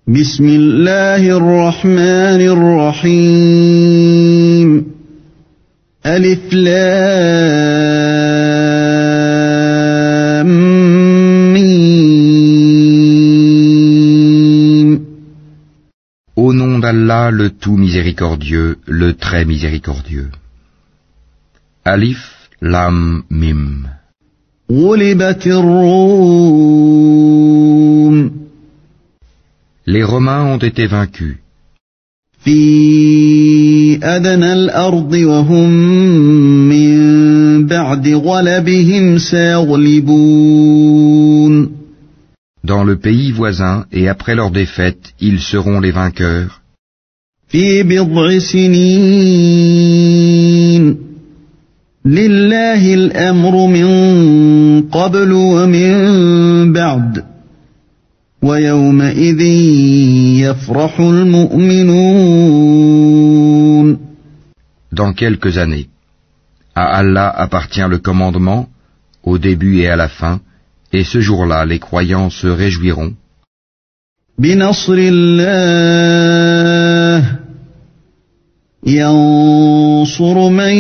بسم الله الرحمن الرحيم ألف لام ميم. Au nom d'Allah, le tout miséricordieux, le très miséricordieux. Alif, Lam, Mim. غلبت الروم Les Romains ont été vaincus. في أدنى الأرض وهم من بعد غلبهم سيغلبون. Dans le pays voisin, et après leur défaite, ils seront les vainqueurs. في بضع سنين لله الأمر من قبل ومن بعد ويومئذ يفرح المؤمنون. Dans quelques années. À Allah appartient le commandement, au début et à la fin, et ce jour-là, les croyants se réjouiront. بنصر الله ينصر من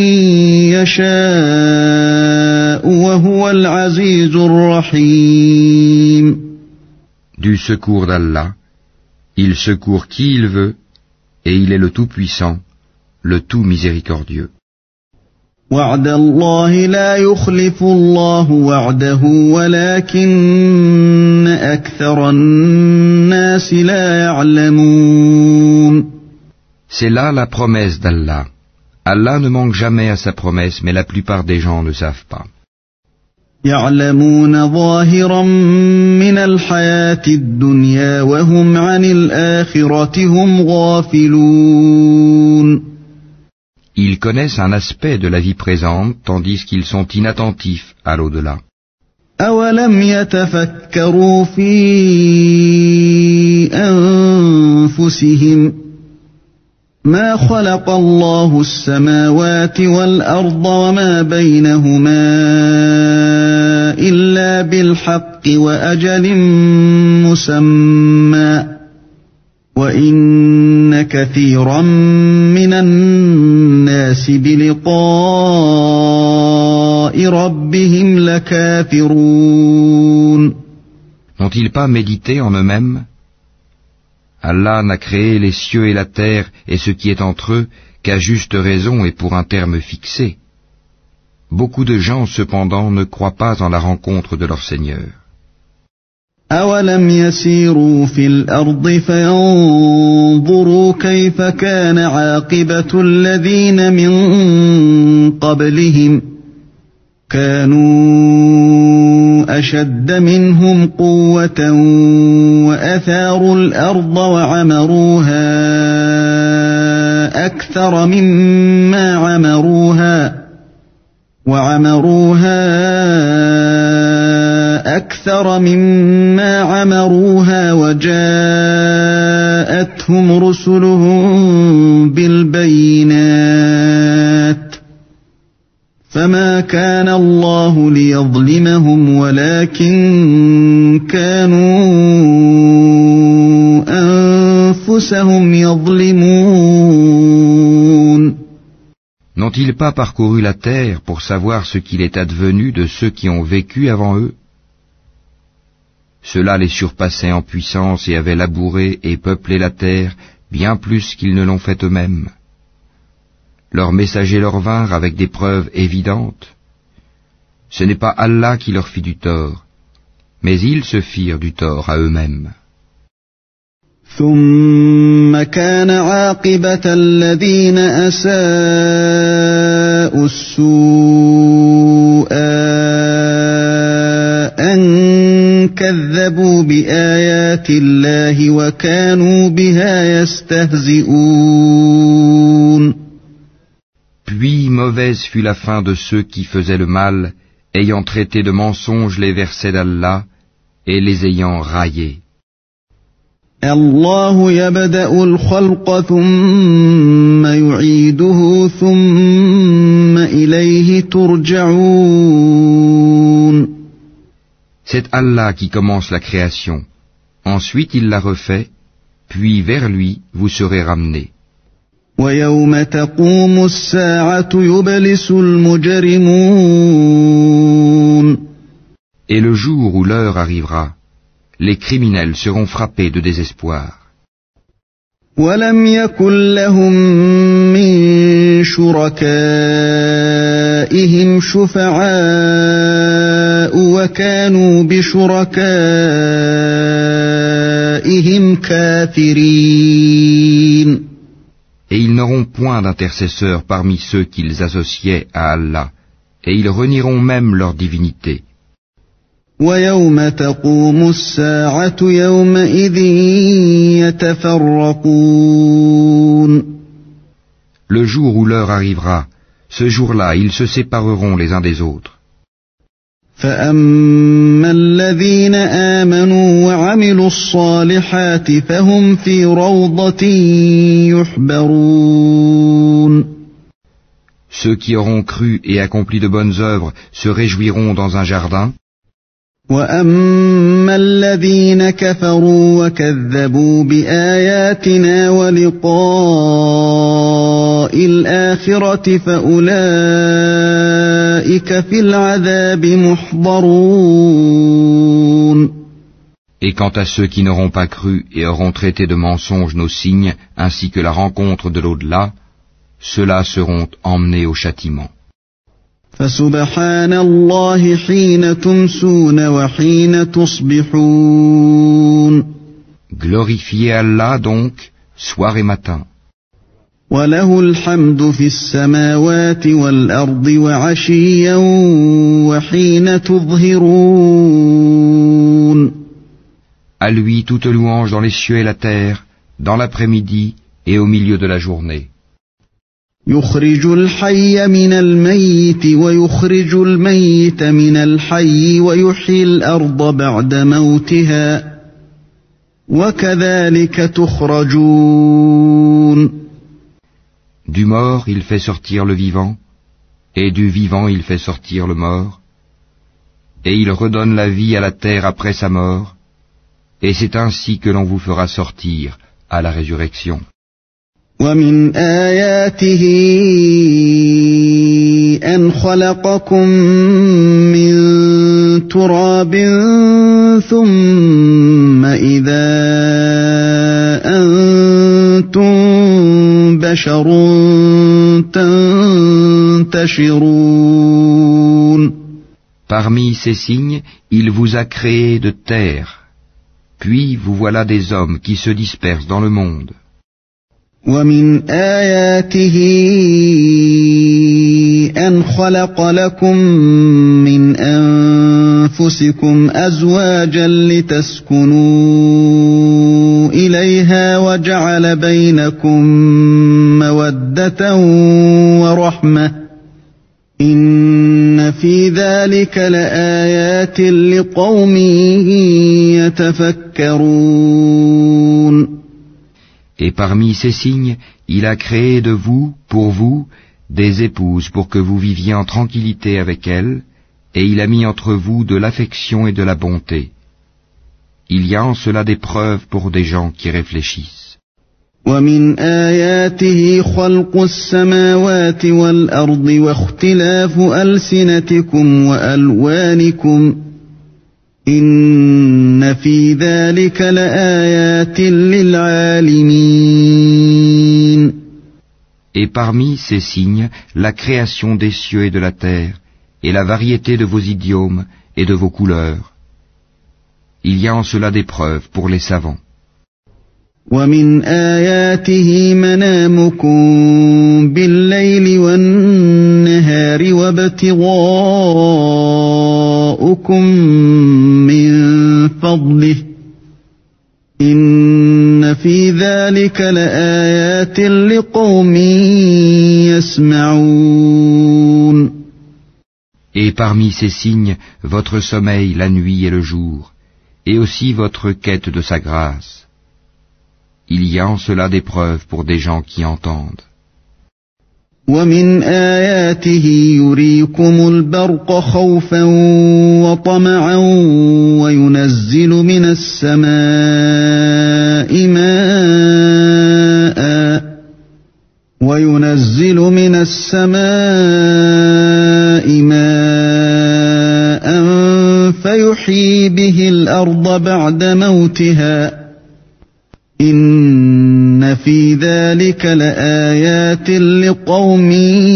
يشاء وهو العزيز الرحيم. Du secours d'Allah, il secourt qui il veut, et il est le Tout-Puissant, le Tout Miséricordieux. وعد الله لا يخلف الله وعده ولكن أكثر الناس لا يعلمون. C'est là la promesse d'Allah. Allah ne manque jamais à sa promesse, mais la plupart des gens ne savent pas. يعلمون ظاهرا من الحياة الدنيا وهم عن الآخرة هم غافلون. Ils connaissent un aspect de la vie présente, tandis qu'ils sont inattentifs à l'au-delà. أولم يتفكروا في أنفسهم ما خلق الله السماوات والأرض وما بينهما إلا بالحق وأجل مسمى وإن كثيرا من الناس بلقاء ربهم لكافرون. N'ont-ils pas médité en eux-mêmes? Allah n'a créé les cieux et la terre et ce qui est entre eux qu'à juste raison et pour un terme fixé. Beaucoup de gens cependant ne croient pas en la rencontre de leur Seigneur. أولم يسيروا في الأرض فينظروا كيف كان عاقبة الذين من قبلهم كانوا أشد منهم قوة وأثاروا الأرض وعمروها أكثر مما عمروها وجاءتهم رسلهم بالبينات فما كان الله ليظلمهم ولكن كانوا أنفسهم يظلمون. N'ont-ils pas parcouru la terre pour savoir ce qu'il est advenu de ceux qui ont vécu avant eux? Ceux-là les surpassaient en puissance et avaient labouré et peuplé la terre bien plus qu'ils ne l'ont fait eux-mêmes. Leurs messagers leur vinrent avec des preuves évidentes. Ce n'est pas Allah qui leur fit du tort, mais ils se firent du tort à eux-mêmes. ثم كان عاقبة الذين أساءوا السوء أن كذبوا بآيات الله وكانوا بها يستهزئون. Puis mauvaise fut la fin de ceux qui faisaient le mal, ayant traité de mensonges les versets d'Allah et les ayant raillés. الله يبدأ الخلق ثم يعيده ثم إليه ترجعون. C'est Allah qui commence la création. Ensuite il la refait, puis vers lui vous serez ramenés. ويوم تقوم الساعة يبلس المجرمون. Et le jour où l'heure arrivera, les criminels seront frappés de désespoir. ولم يكن لهم من شركائهم شفعاء وكانوا بشركائهم كافرين. Et ils n'auront point d'intercesseurs parmi ceux qu'ils associaient à Allah, et ils renieront même leur divinité. ويوم تقوم الساعة يومئذ يتفرقون. Le jour où l'heure arrivera, ce jour-là, ils se sépareront les uns des autres. فأما الذين آمنوا وعملوا الصالحات فهم في روضة يحبرون. Ceux qui auront cru et accompli de bonnes œuvres se réjouiront dans un jardin. وأما الذين كفروا وكذبوا بآياتنا ولقاء الآخرة فأولئك في العذاب محضرون. Et quant à ceux qui n'auront pas cru et auront traité de mensonges nos signes ainsi que la rencontre de l'au-delà, ceux-là seront emmenés au châtiment. فسبحان الله حين تمسون وحين تصبحون. Glorifiez Allah donc, soir et matin. وله الحمد في السماوات والأرض وعشيا وحين تظهرون. À lui toute louange dans les cieux et la terre, dans l'après-midi et au milieu de la journée. يخرج الحي من الميت ويخرج الميت من الحي ويحيي الأرض بعد موتها وكذلك تخرجون. Du mort il fait sortir le vivant, et du vivant il fait sortir le mort, et il redonne la vie à la terre après sa mort, et c'est ainsi que l'on vous fera sortir à la résurrection. ومن آياته أن خلقكم من تراب ثم إذا أنتم بشر تنتشرون. Parmi ces signes, il vous a créé de terre, puis vous voilà des hommes qui se dispersent dans le monde. ومن آياته أن خلق لكم من أنفسكم أزواجا لتسكنوا إليها وجعل بينكم مودة ورحمة إن في ذلك لآيات لقوم يتفكرون. Et parmi ces signes, il a créé de vous, pour vous, des épouses pour que vous viviez en tranquillité avec elles, et il a mis entre vous de l'affection et de la bonté. Il y a en cela des preuves pour des gens qui réfléchissent. ومن آياته خلق السماوات والأرض واختلاف ألسنتكم وألوانكم إن في ذلك لآيات للعالمين. Et parmi ces signes, la création des cieux et de la terre, et la variété de vos idiomes et de vos couleurs. Il y a en cela des preuves pour les savants. ومن آياته منامكم بالليل والنهار وابتغاؤكم من فضله إن في ذلك لآيات لقوم يسمعون. Et parmi ces signes, votre sommeil la nuit et le jour, et aussi votre quête de sa grâce. Il y a en cela des preuves pour des gens qui entendent. ومن آياته يريكم البرق خوفا وطمعا وينزل من السماء ماء ينزل من السماء ماء فيحيي به الأرض بعد موتها إن في ذلك لآيات لقوم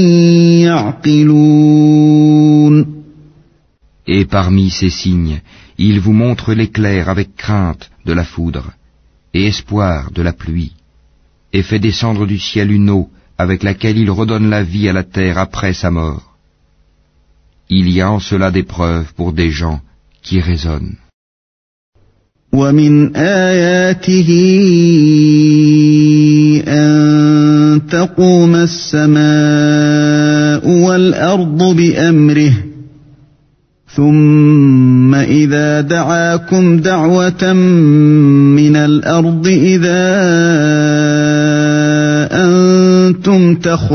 يعقلون. Et parmi ces signes, il vous montre l'éclair avec crainte de la foudre, et espoir de la pluie, et fait descendre du ciel une eau avec laquelle il redonne la vie à la terre après sa mort. Il y a en cela des preuves pour des gens qui raisonnent. ومن آياته أن تقوم السماء والأرض بأمره ثم إذا دعاكم دعوة من الأرض إذا أنتم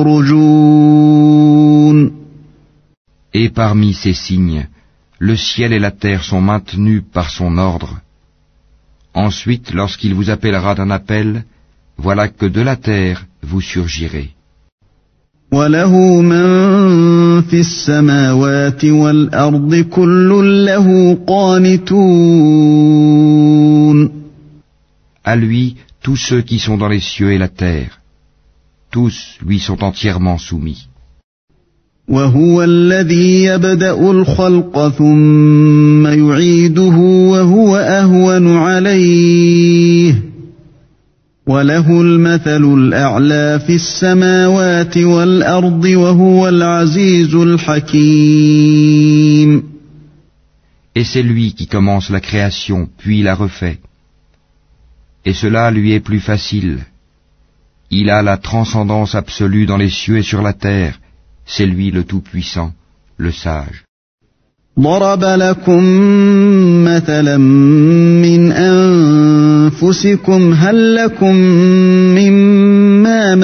تخرجون. Et parmi ces signes, le ciel et la terre sont maintenus par son ordre. Ensuite, lorsqu'il vous appellera d'un appel, voilà que de la terre vous surgirez. وَلَهُ مَن فِي السَّمَاوَاتِ وَالْأَرْضِ كُلٌّ لَهُ قَانِتُونَ. À lui, tous ceux qui sont dans les cieux et la terre, tous lui sont entièrement soumis. وَهُوَ الَّذِي يَبْدَأُ الْخَلْقَ ثُمَّ يُعِيدُهُ وَهُوَ أَهْوَنُ عَلَيْهِ وَلَهُ الْمَثَلُ الْأَعْلَى فِي السَّمَاوَاتِ وَالْأَرْضِ وَهُوَ الْعَزِيزُ الْحَكِيمُ. Et c'est lui qui commence la création, puis la refait. Et cela lui est plus facile. Il a la transcendance absolue dans les cieux et sur la terre. C'est lui le Tout-Puissant, le Sage. ضرب لكم مثلا من أنفسكم هل لكم مما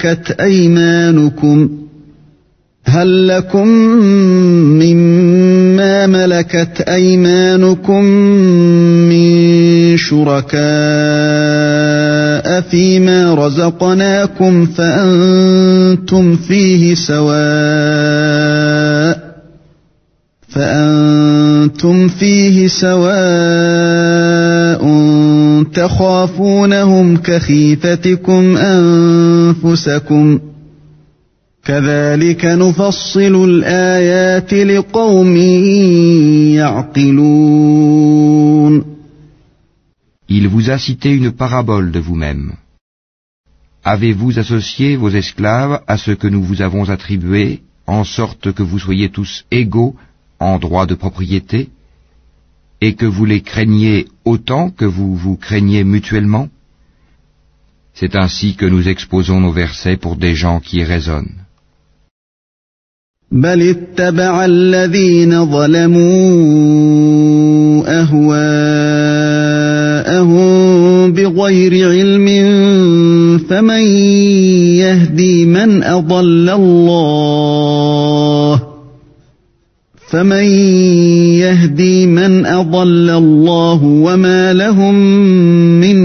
ملكت أيمانكم من شركاء فيما رزقناكم فأنتم فيه سواء تخافونهم كخيفتكم أنفسكم كذلك نفصل الآيات لقوم يعقلون. Il vous a cité une parabole de vous-même. Avez-vous associé vos esclaves à ce que nous vous avons attribué, en sorte que vous soyez tous égaux en droit de propriété, et que vous les craigniez autant que vous vous craignez mutuellement? C'est ainsi que nous exposons nos versets pour des gens qui raisonnent. بل اتبع الذين ظلموا أهواءهم بغير علم فمن يهدي من أضل الله وما لهم من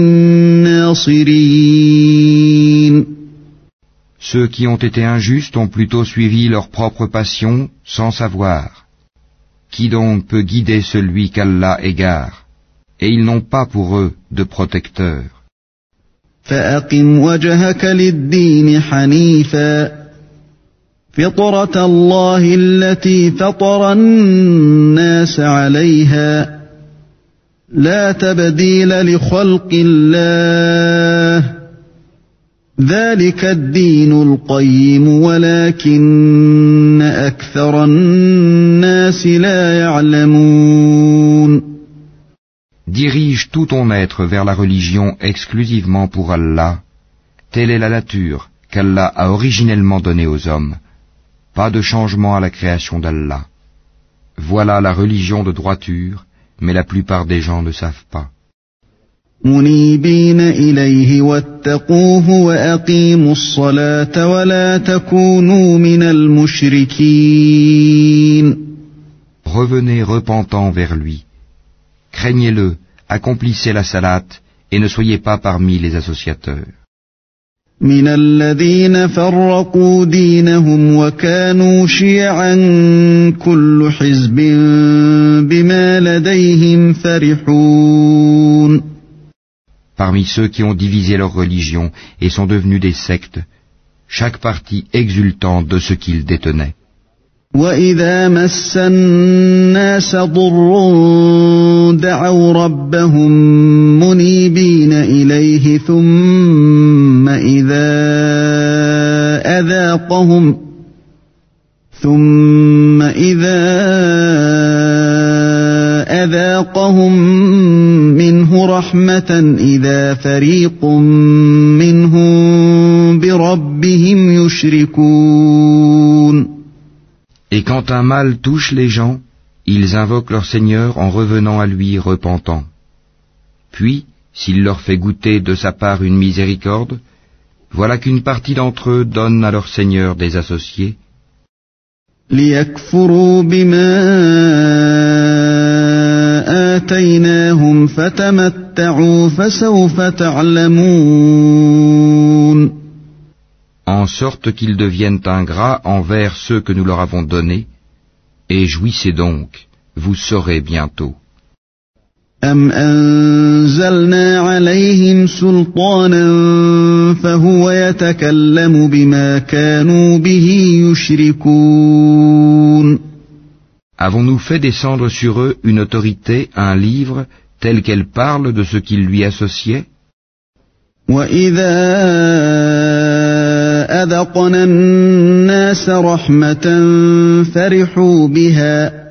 ناصرين. Ceux qui ont été injustes ont plutôt suivi leur propre passion sans savoir. Qui donc peut guider celui qu'Allah égare? Et ils n'ont pas pour eux de protecteur. فأقم وجهك للدين حنيفا فطرة الله التي فطر الناس عليها لا تبديل لخلق الله ذلك الدين القيم ولكن أكثر الناس لا يعلمون. Dirige tout ton être vers la religion exclusivement pour Allah. Telle est la nature qu'Allah a originellement donnée aux hommes. Pas de changement à la création d'Allah. Voilà la religion de droiture, mais la plupart des gens ne savent pas. منيبين إليه واتقوه وأقيموا الصلاة ولا تكونوا من المشركين. Revenez repentant vers lui. Craignez-le, accomplissez la salate et ne soyez pas parmi les associateurs. من الذين فرقوا دينهم وكانوا شيعا كل حزب بما لديهم فرحون. Parmi ceux qui ont divisé leur religion et sont devenus des sectes, chaque parti exultant de ce qu'ils détenaient. وَإِذَا مَسَّ النَّاسَ ضُرٌّ دَعَوْا رَبَّهُم مُّنِيبِينَ إِلَيْهِ ثُمَّ إِذَا أَذَاقَهُم مِّنْهُ رَحْمَةً إِذَا فَرِيقٌ مِّنْهُم بِرَبِّهِمْ يُشْرِكُونَ. Et quand un mal touche les gens, ils invoquent leur Seigneur en revenant à lui repentant. Puis, s'il leur fait goûter de sa part une miséricorde, voilà qu'une partie d'entre eux donne à leur Seigneur des associés. لِيَكْفُرُوا بِمَا آتَيْنَاهُمْ فَتَمَتَّعُوا فَسَوْفَ تَعْلَمُونَ. En sorte qu'ils deviennent ingrats envers ceux que nous leur avons donnés, et jouissez donc, vous saurez bientôt. أَمْ أَنزَلْنَا عَلَيْهِمْ سُلْطَانًا فَهُوَ يَتَكَلَّمُ بِمَا كَانُوا بِهِ يُشْرِكُونَ. Avons-nous fait descendre sur eux une autorité, un livre, tel qu'elle parle de ce qu'ils lui associaient? وَإِذَا أَذَقْنَا النَّاسَ رَحْمَةً فَرِحُوا بِهَا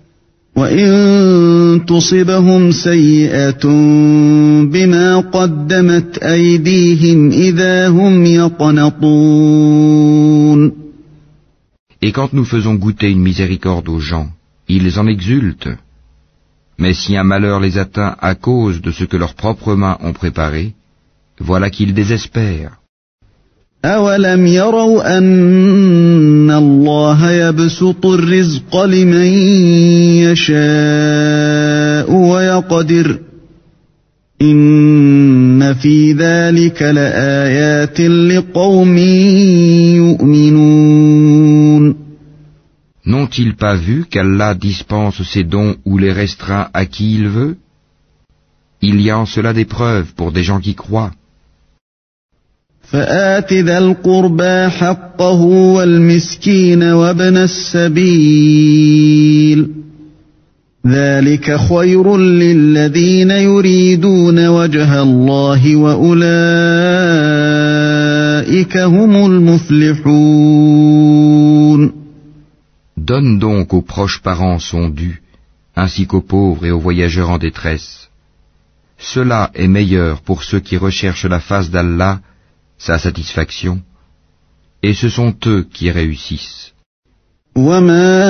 وَإِن تُصِبْهُمْ سَيِّئَةٌ بِمَا قَدَّمَتْ أَيْدِيهِمْ إِذَا هُمْ يَقْنَطُونَ. Et quand nous faisons goûter une miséricorde aux gens, ils en exultent. Mais si un malheur les atteint à cause de ce que leurs propres mains ont préparé, voilà qu'ils désespèrent. أَوَلَمْ يَرَوْا أَنَّ اللَّهَ يَبْسُطُ الرِّزْقَ لِمَن يَشَاءُ وَيَقْدِرُ إِنَّ فِي ذَلِكَ لَآيَاتٍ لِقَوْمٍ يُؤْمِنُونَ. N'ont-ils pas vu qu'Allah dispense ses dons ou les restreint à qui il veut? Il y a en cela des preuves pour des gens qui croient. فَآتِ ذَا الْقُرْبَى حَقَّهُ وَالْمِسْكِينَ وَابْنَ السَّبِيلِ ذَلِكَ خَيْرٌ لِّلَّذِينَ يُرِيدُونَ وَجْهَ اللَّهِ وَأُولَٰئِكَ هُمُ الْمُفْلِحُونَ. Donne donc aux proches parents son dû, ainsi qu'aux pauvres et aux voyageurs en détresse. Cela est meilleur pour ceux qui recherchent la face d'Allah, sa satisfaction, et ce sont eux qui réussissent. وَمَا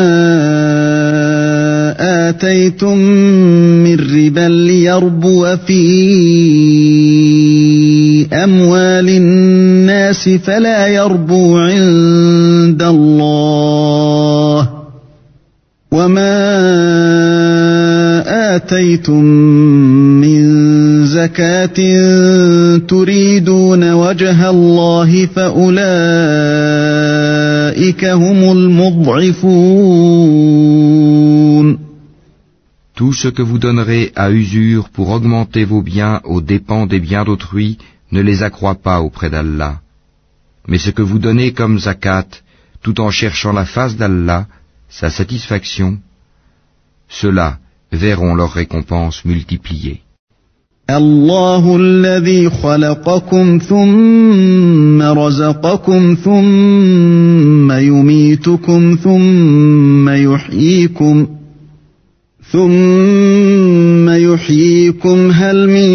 آتَيْتُم مِّن رِّبًا لِّيَرْبُوَ فِي أَمْوَالِ النَّاسِ فَلَا يَرْبُو عِندَ اللَّهِ وَمَا آتَيْتُم مِّن زَكَاةٍ تُرِيدُونَ وَجْهَ اللَّهِ فَأُولَٰئِكَ هُمُ الْمُضْعِفُونَ. Tout ce que vous donnerez à usure pour augmenter vos biens aux dépens des biens d'autrui ne les accroît pas auprès d'Allah. Mais ce que vous donnez comme zakat, tout en cherchant la face d'Allah, sa satisfaction, ceux-là verront leur récompense multipliée. الله الذي خلقكم ثم رزقكم ثم يميتكم ثم يحييكم هل من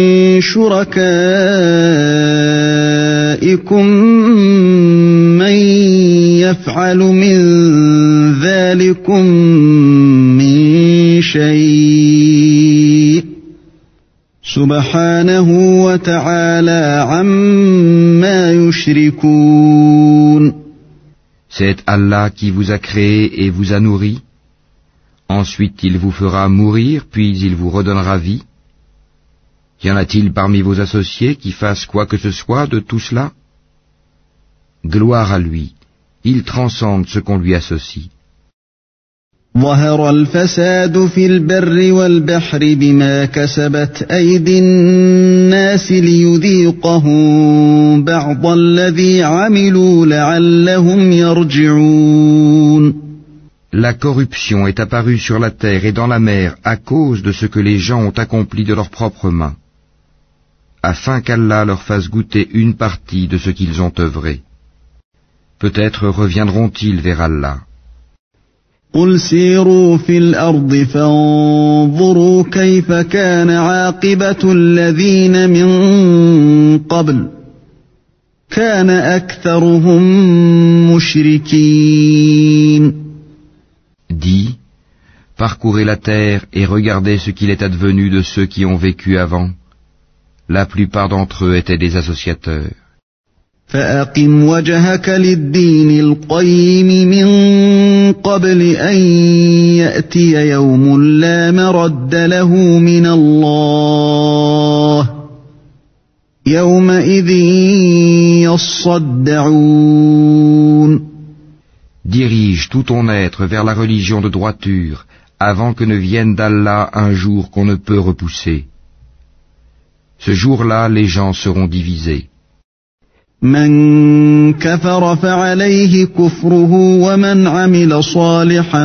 شركائكم من يفعل من ذلكم من شيء سبحانه وتعالى عما يشركون. C'est Allah qui vous a créé et vous a nourri. Ensuite il vous fera mourir, puis il vous redonnera vie. Y en a-t-il parmi vos associés qui fassent quoi que ce soit de tout cela? Gloire à lui, il transcende ce qu'on lui associe. ظهر الفساد في البر والبحر بما كسبت أيدي الناس ليذيقهم بعض الذي عملوا لعلهم يرجعون. La corruption est apparue sur la terre et dans la mer à cause de ce que les gens ont accompli de leurs propres mains, afin qu'Allah leur fasse goûter une partie de ce qu'ils ont œuvré. Peut-être reviendront-ils vers Allah. قل سيروا في الأرض فانظروا كيف كان عاقبة الذين من قبل كان أكثرهم مشركين. Dis, parcourez la terre et regardez ce qu'il est advenu de ceux qui ont vécu avant. La plupart d'entre eux étaient des associateurs. فأقم وجهك للدين القيم من قبل أن يأتي يوم لا مرد له من الله يومئذ يصدعون. Dirige tout ton être vers la religion de droiture avant que ne vienne d'Allah un jour qu'on ne peut repousser. Ce jour-là, les gens seront divisés. من كفر فعليه كفره ومن عمل صالحا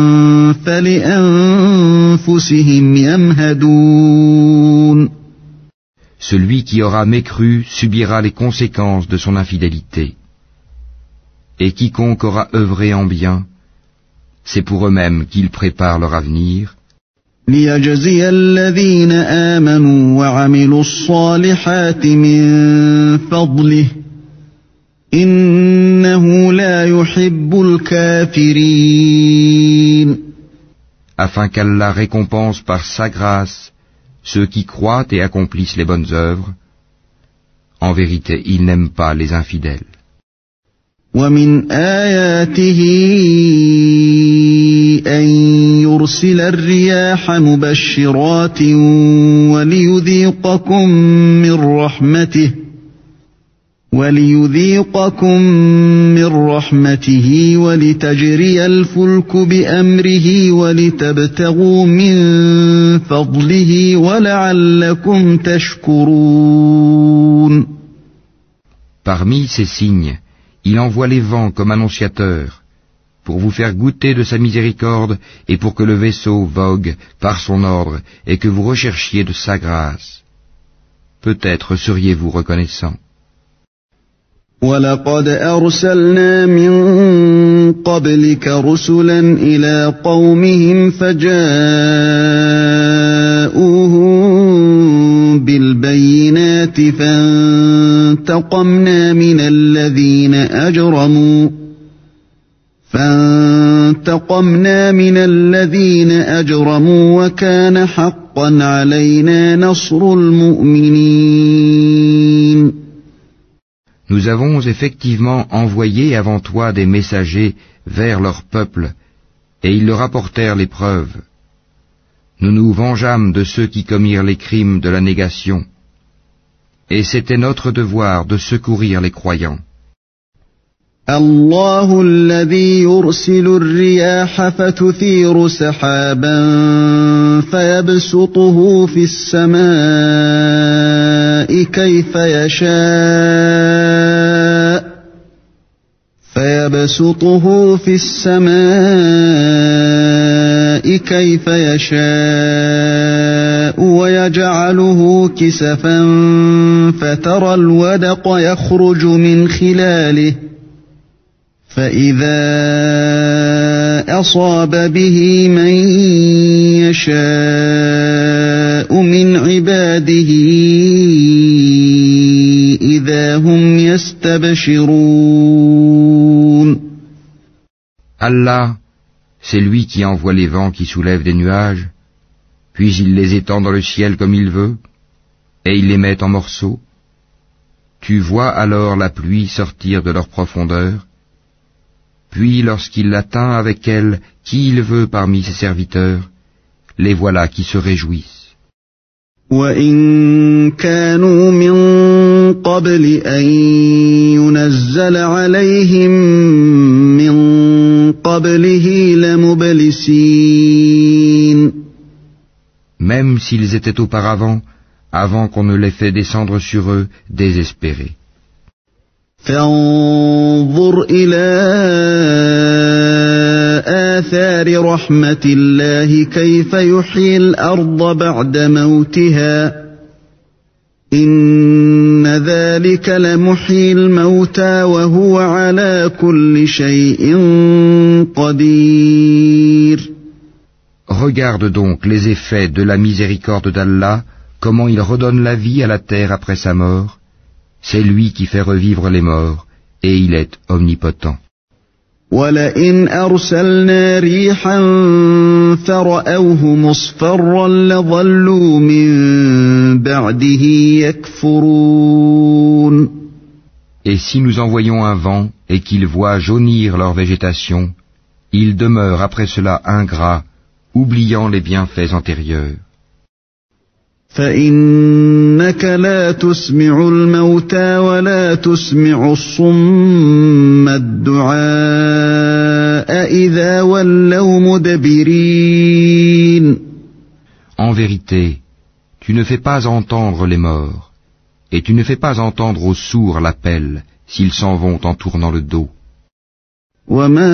فلأنفسهم يمهدون. Celui qui aura mécru subira les conséquences de son infidélité. Et quiconque aura œuvré en bien, c'est pour eux-mêmes qu'ils préparent leur avenir. ليجزي الذين آمنوا وعملوا الصالحات من فضله إنه لا يحب الكافرين. Afin qu'Allah récompense par sa grâce ceux qui croient et accomplissent les bonnes œuvres. En vérité, il n'aime pas les infidèles. ومن آياته أن يرسل الرياح مبشرات وليذيقكم من رحمته ولتجري الفلك بأمره ولتبتغوا من فضله ولعلكم تشكرون. Parmi ces signes, il envoie les vents comme annonciateurs, pour vous faire goûter de sa miséricorde et pour que le vaisseau vogue par son ordre et que vous recherchiez de sa grâce. Peut-être seriez-vous reconnaissants. وَلَقَدْ أَرْسَلْنَا مِن قَبْلِكَ رُسُلًا إِلَى قَوْمِهِمْ فَجَاءُوهُم بِالْبَيِّنَاتِ فَانتَقَمْنَا مِنَ الَّذِينَ أَجْرَمُوا وَكَانَ حَقًّا عَلَيْنَا نَصْرُ الْمُؤْمِنِينَ. Nous avons effectivement envoyé avant toi des messagers vers leur peuple, et ils leur apportèrent les preuves. Nous nous vengeâmes de ceux qui commirent les crimes de la négation, et c'était notre devoir de secourir les croyants. الله الذي يرسل الرياح فتثير سحابا فيبسطه في السماء كيف يشاء ويجعله كسفا فترى الودق يخرج من خلاله فإذا أصاب به من يشاء من عباده إذا هم يستبشرون. Allah, c'est lui qui envoie les vents qui soulèvent des nuages, puis il les étend dans le ciel comme il veut, et il les met en morceaux. Tu vois alors la pluie sortir de leur profondeur, puis lorsqu'il l'atteint avec elle qui il veut parmi ses serviteurs, les voilà qui se réjouissent. وَإِن كَانُوا مِن قَبْلِ أَن يُنَزَّلَ أرسل عليهم من قبله لمبلسين. Même s'ils étaient auparavant, avant qu'on ne les fait descendre sur eux, désespérés. فانظر إلى آثار رحمة الله كيف يحيي الأرض بعد موتها إن ذلك لمحيي الموتى وهو على كل شيء قدير. Regarde donc les effets de la miséricorde d'Allah, comment il redonne la vie à la terre après sa mort. C'est lui qui fait revivre les morts, et il est omnipotent. وَلَئِنْ أَرْسَلْنَا رِيحًا فَرَأَوْهُ مُصْفَرًّا لَظَلُّوا مِن بَعْدِهِ يَكْفُرُونَ. Et si nous envoyons un vent et qu'ils voient jaunir leur végétation, ils demeurent après cela ingrats, oubliant les bienfaits antérieurs. فَإِنَّكَ لَا تُسْمِعُ الْمَوْتَى وَلَا تُسْمِعُ الصُّمَّ الدُّعَاءَ إِذَا وَلَّوْا مُدْبِرِينَ. En vérité, tu ne fais pas entendre les morts, et tu ne fais pas entendre aux sourds l'appel, s'ils s'en vont en tournant le dos. وَمَا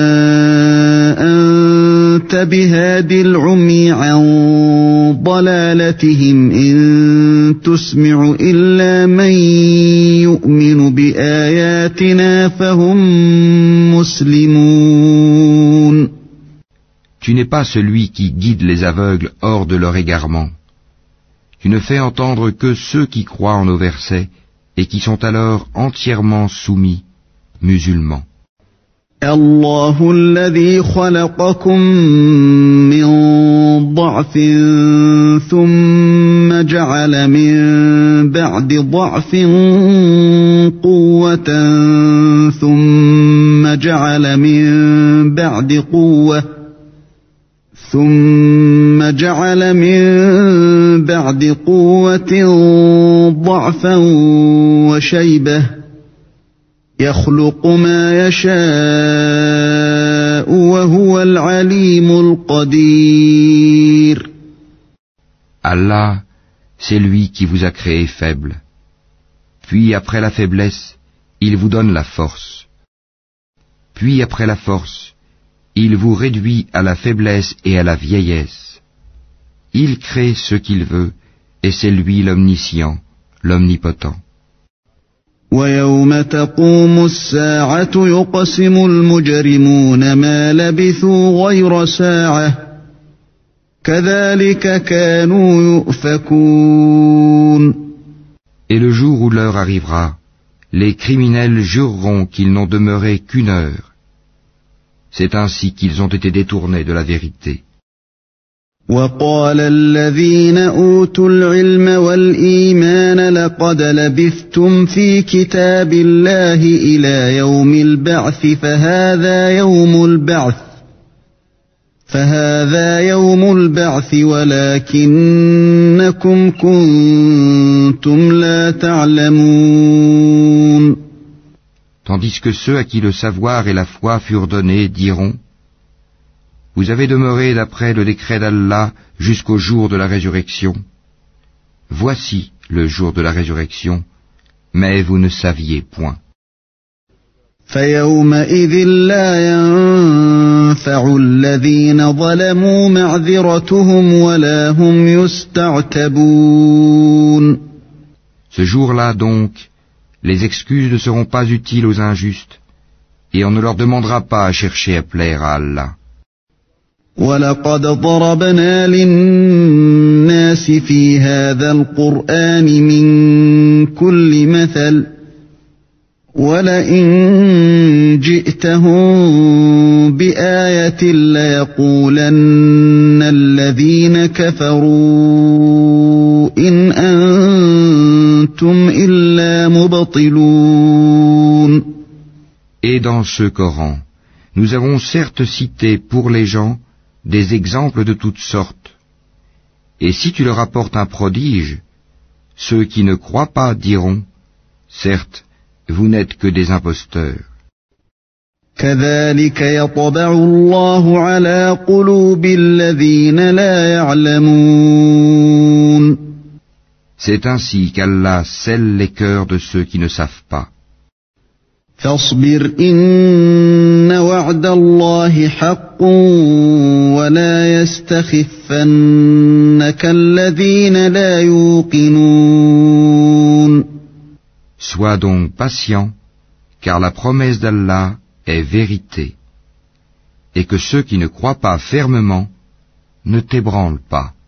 أَنْتَ بِهَادِ الْعُمْيِ عَنْ ضَلَالَتِهِمْ إِن تُسْمِعُ إِلَّا مَنْ يُؤْمِنُ بِآيَاتِنَا فَهُمْ مُسْلِمُونَ. Tu n'es pas celui qui guide les aveugles hors de leur égarement. Tu ne fais entendre que ceux qui croient en nos versets et qui sont alors entièrement soumis, musulmans. الله الذي خلقكم من ضعف ثم جعل من بعد ضعف قوة ثم جعل من بعد قوة ضعفا وشيبة يخلق ما يشاء وهو العليم القدير. Allah, c'est lui qui vous a créé faible. Puis après la faiblesse, il vous donne la force. Puis après la force, il vous réduit à la faiblesse et à la vieillesse. Il crée ce qu'il veut, et c'est lui l'omniscient, l'omnipotent. وَيَوْمَ تَقُومُ السَّاعَةُ يُقْسِمُ الْمُجْرِمُونَ مَا لَبِثُوا غَيْرَ سَاعَةٍ كَذَلِكَ كَانُوا يُؤْفَكُونَ. Et le jour où l'heure arrivera, les criminels jureront qu'ils n'ont demeuré qu'une heure. C'est ainsi qu'ils ont été détournés de la vérité. وَقَالَ الَّذِينَ أُوتُوا الْعِلْمَ وَالْإِيمَانَ لَقَدْ لَبِثْتُمْ فِي كِتَابِ اللَّهِ إِلَى يَوْمِ الْبَعْثِ فَهَذَا يَوْمُ الْبَعْثِ وَلَكِنَّكُمْ كُنْتُمْ لَا تَعْلَمُونَ. Tandis que ceux à qui le savoir et la foi furent donnés diront: Vous avez demeuré d'après le décret d'Allah jusqu'au jour de la résurrection. Voici le jour de la résurrection, mais vous ne saviez point. فَيَوْمَئِذٍ لَا يَنفَعُ الَّذِينَ ظَلَمُوا مَعْذِرَتُهُمْ وَلَا هُمْ يُسْتَعْتَبُونَ. Ce jour-là donc, les excuses ne seront pas utiles aux injustes, et on ne leur demandera pas à chercher à plaire à Allah. وَلَقَدْ ضَرَبْنَا لِلنَّاسِ فِي هَذَا الْقُرْآنِ مِنْ كُلِّ مَثَلٍ وَلَئِنْ جِئْتَهُمْ بِآيَةٍ لَيَقُولَنَّ الَّذِينَ كَفَرُوا إِنْ أَنْتُمْ إِلَّا مُبْطِلُونَ. Et dans ce Coran, nous avons certes cité pour les gens des exemples de toutes sortes. Et si tu leur apportes un prodige, ceux qui ne croient pas diront: Certes, Vous n'êtes que des imposteurs. كذلك يطبع الله على قلوب الذين لا يعلمون. C'est ainsi qu'Allah scelle les cœurs de ceux qui ne savent pas. فاصبر إن وعد الله حق ولا يستخفنك الذين لا يوقنون. Sois donc patient, car la promesse d'Allah est vérité, et que ceux qui ne croient pas fermement ne t'ébranlent pas.